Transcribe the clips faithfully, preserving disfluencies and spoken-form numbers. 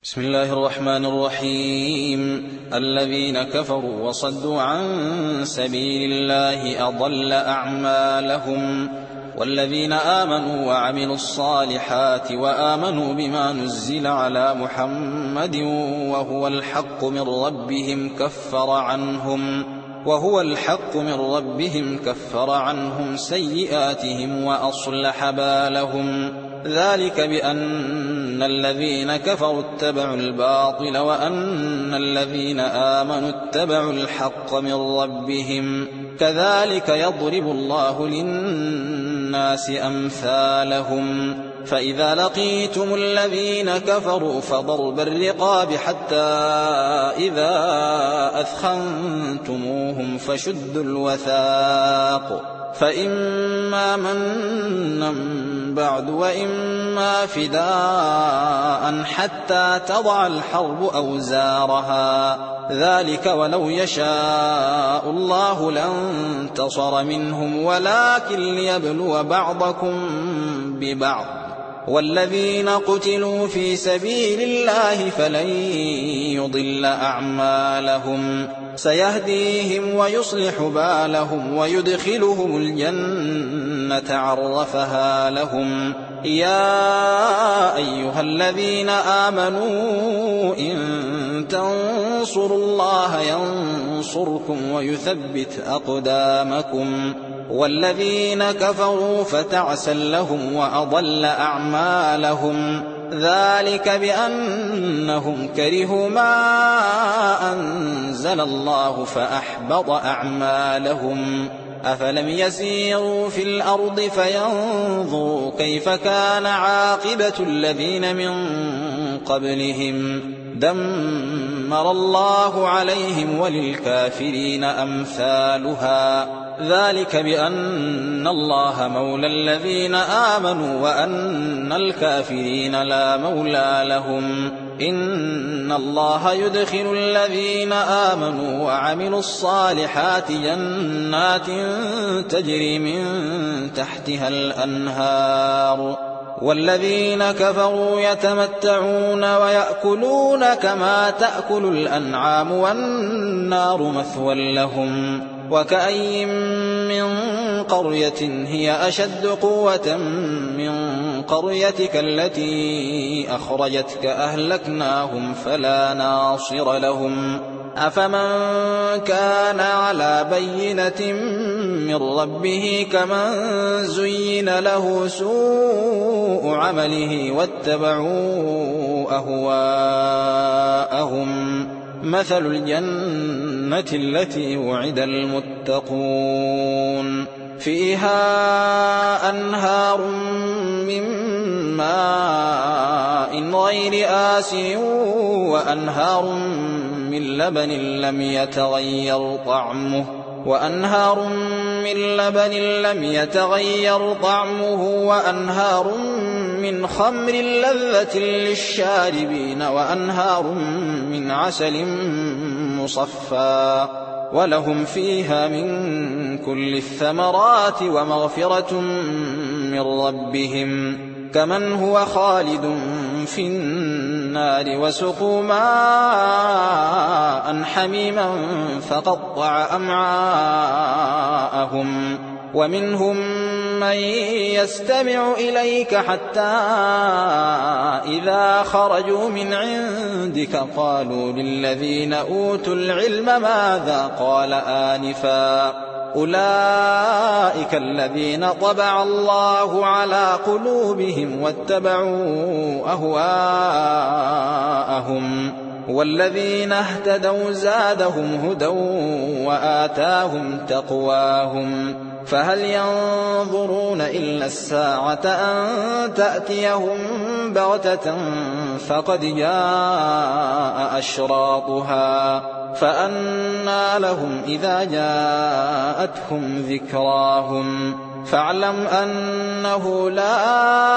بسم الله الرحمن الرحيم. الذين كفروا وصدوا عن سبيل الله أضل أعمالهم، والذين آمنوا وعملوا الصالحات وآمنوا بما نزل على محمد وهو الحق من ربهم كفر عنهم وهو الحق من ربهم كفر عنهم سيئاتهم وأصلح بالهم. ذلك بأن الذين كفروا اتبعوا الباطل وأن الذين آمنوا اتبعوا الحق من ربهم. كذلك يضرب الله للناس أمثالهم. فإذا لقيتم الذين كفروا فضرب الرقاب حتى إذا أثخنتموهم فشدوا الوثاق، فإما منا بعد وإما فداء حتى تضع الحرب أوزارها. ذلك ولو يشاء الله لانتصر منهم ولكن ليبلو بعضكم ببعض. والذين قتلوا في سبيل الله فلن يضل أعمالهم، سيهديهم ويصلح بالهم ويدخلهم الجنة عرفها لهم. يا أيها الذين آمنوا إن تنصروا الله ينصركم ويثبت أقدامكم. والذين كفروا فتعسا لهم وأضل أعمالهم. ذلك بأنهم كرهوا ما أنزل الله فأحبط أعمالهم. أفلم يسيروا في الأرض فينظروا كيف كان عاقبة الذين من قبلهم. دمر الله عليهم وللكافرين أمثالها. ذلك بأن الله مولى الذين آمنوا وأن الكافرين لا مولى لهم. إن الله يدخل الذين آمنوا وعملوا الصالحات جنات تجري من تحتها الأنهار، والذين كفروا يتمتعون ويأكلون كما تأكل الأنعام والنار مثوى لهم. وكأي من قرية هي أشد قوة من قريتك التي أخرجتك أهلكناهم فلا ناصر لهم. أفمن كان على بينة من ربه كمن زين له سوء عمله واتبعوا أهواءهم. مثل الجنة التي وعد المتقون فيها أنهار من ماء غير آسن وأنهار من لبن لم يتغير طعمه وأنهار من لبن لم يتغير طعمه وأنهار من خمر لذة للشاربين وأنهار من عسل مصفى ولهم فيها من كل الثمرات ومغفرة من ربهم. كمن هو خالد في النار وسقوا ماء حميما فقطع أمعاءهم. ومنهم من يستمع إليك حتى إذا خرجوا من عندك قالوا للذين أوتوا العلم ماذا قال آنفا أولئك الذين طبع الله على قلوبهم واتبعوا أهواءهم. والذين اهتدوا زادهم هدى وآتاهم تقواهم. فهل ينظرون إلا الساعة أن تأتيهم بغتة فقد جاء أشراطها فأنى لهم إذا جاءتهم ذكراهم. فاعلم أنه لا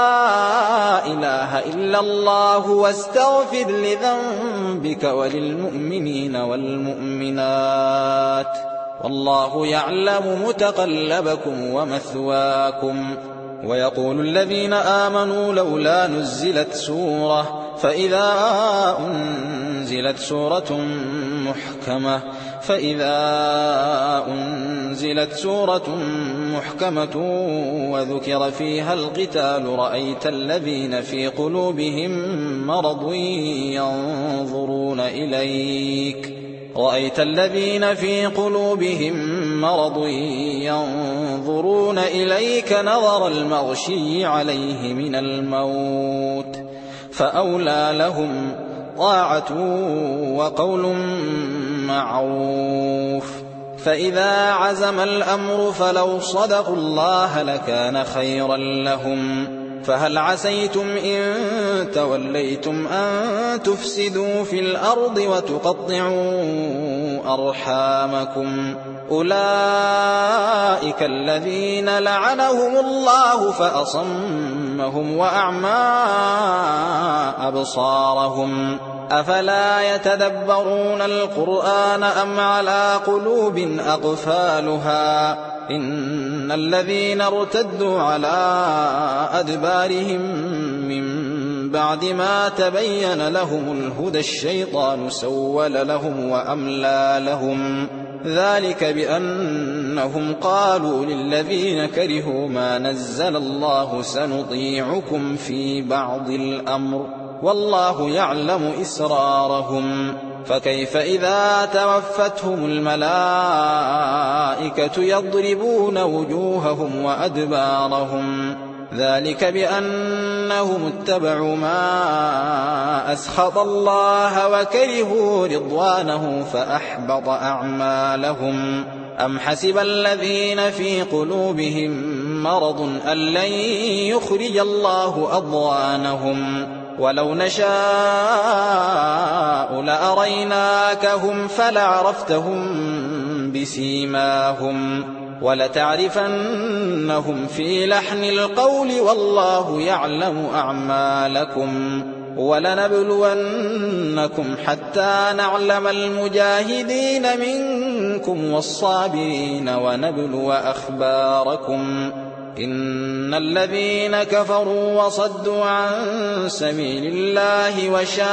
إله إلا الله واستغفر لذنبك وللمؤمنين والمؤمنات والله يعلم متقلبكم ومثواكم. ويقول الذين آمنوا لولا نزلت سورة فإذا أنزلت سورة محكمة فإذا أنزلت سورة محكمة وذكر فيها القتال رأيت الذين في قلوبهم مرض ينظرون إليك رأيت الذين في قلوبهم مرض ينظرون إليك نظر المغشي عليه من الموت فأولى لهم طاعة وقول معروف. فإذا عزم الأمر فلو صدقوا الله لكان خيرا لهم. فهل عسيتم إن توليتم أن تفسدوا في الأرض وتقطعوا أرحامكم أولئك الذين لعنهم الله فأصمهم وأعمى أبصارهم أفلا يتدبرون القرآن أم على قلوب أقفالها إن الذين ارتدوا على أدبارهم من بعد ما تبين لهم الهدى الشيطان سول لهم وأملى لهم ذلك بأنهم قالوا للذين كرهوا ما نزل الله سنطيعكم في بعض الأمر والله يعلم إسرارهم فكيف إذا توفتهم الملائكة يضربون وجوههم وأدبارهم ذلك بأنهم اتبعوا ما أسخط الله وكرهوا رضوانه فأحبط أعمالهم أم حسب الذين في قلوبهم مرض أن لن يخرج الله أضغانهم ولو نشاء لأريناكهم فلعرفتهم بسيماهم ولتعرفنهم في لحن القول والله يعلم أعمالكم ولنبلونكم حتى نعلم المجاهدين منكم والصابرين ونبلو أخباركم إن الذين كفروا وصدوا عن سبيل الله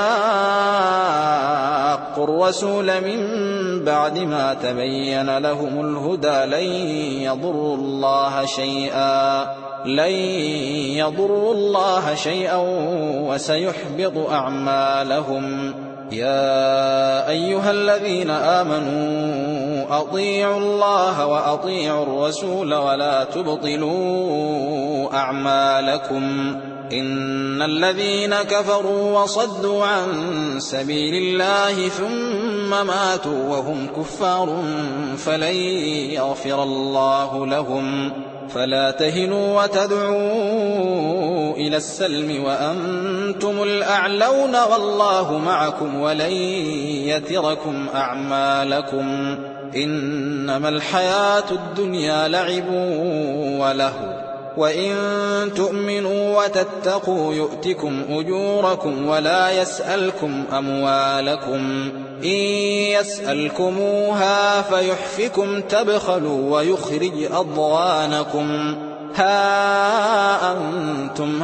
وشاقوا الرسول من بعد ما تبين لهم الهدى لن يضروا الله شيئا لن يضروا الله شيئا وسيحبط أعمالهم يا أيها الذين آمنوا أطيعوا الله وأطيعوا الرسول ولا تبطلوا أعمالكم إن الذين كفروا وصدوا عن سبيل الله ثم ماتوا وهم كفار فلن يغفر الله لهم فلا تهنوا وتدعوا إلى السلم وأنتم الأعلون والله معكم ولن يتركم أعمالكم إنما الحياة الدنيا لعب ولهو وإن تؤمنوا وتتقوا يؤتكم أجوركم ولا يسألكم أموالكم إن يسألكموها فيحفكم تبخلوا ويخرج أضغانكم ها أنتم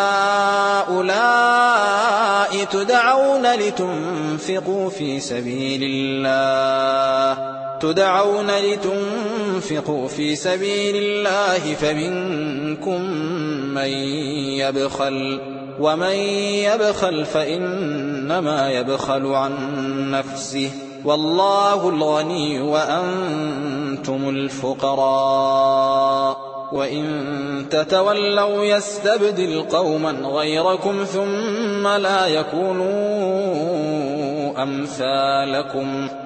هؤلاء تدعون لتنفقوا في سبيل الله تدعون لتنفقوا في سبيل الله فمنكم من يبخل ومن يبخل فإنما يبخل عن نفسه والله الغني وأنتم الفقراء وإن تتولوا يستبدل قوما غيركم ثم لا يكونوا أمثالكم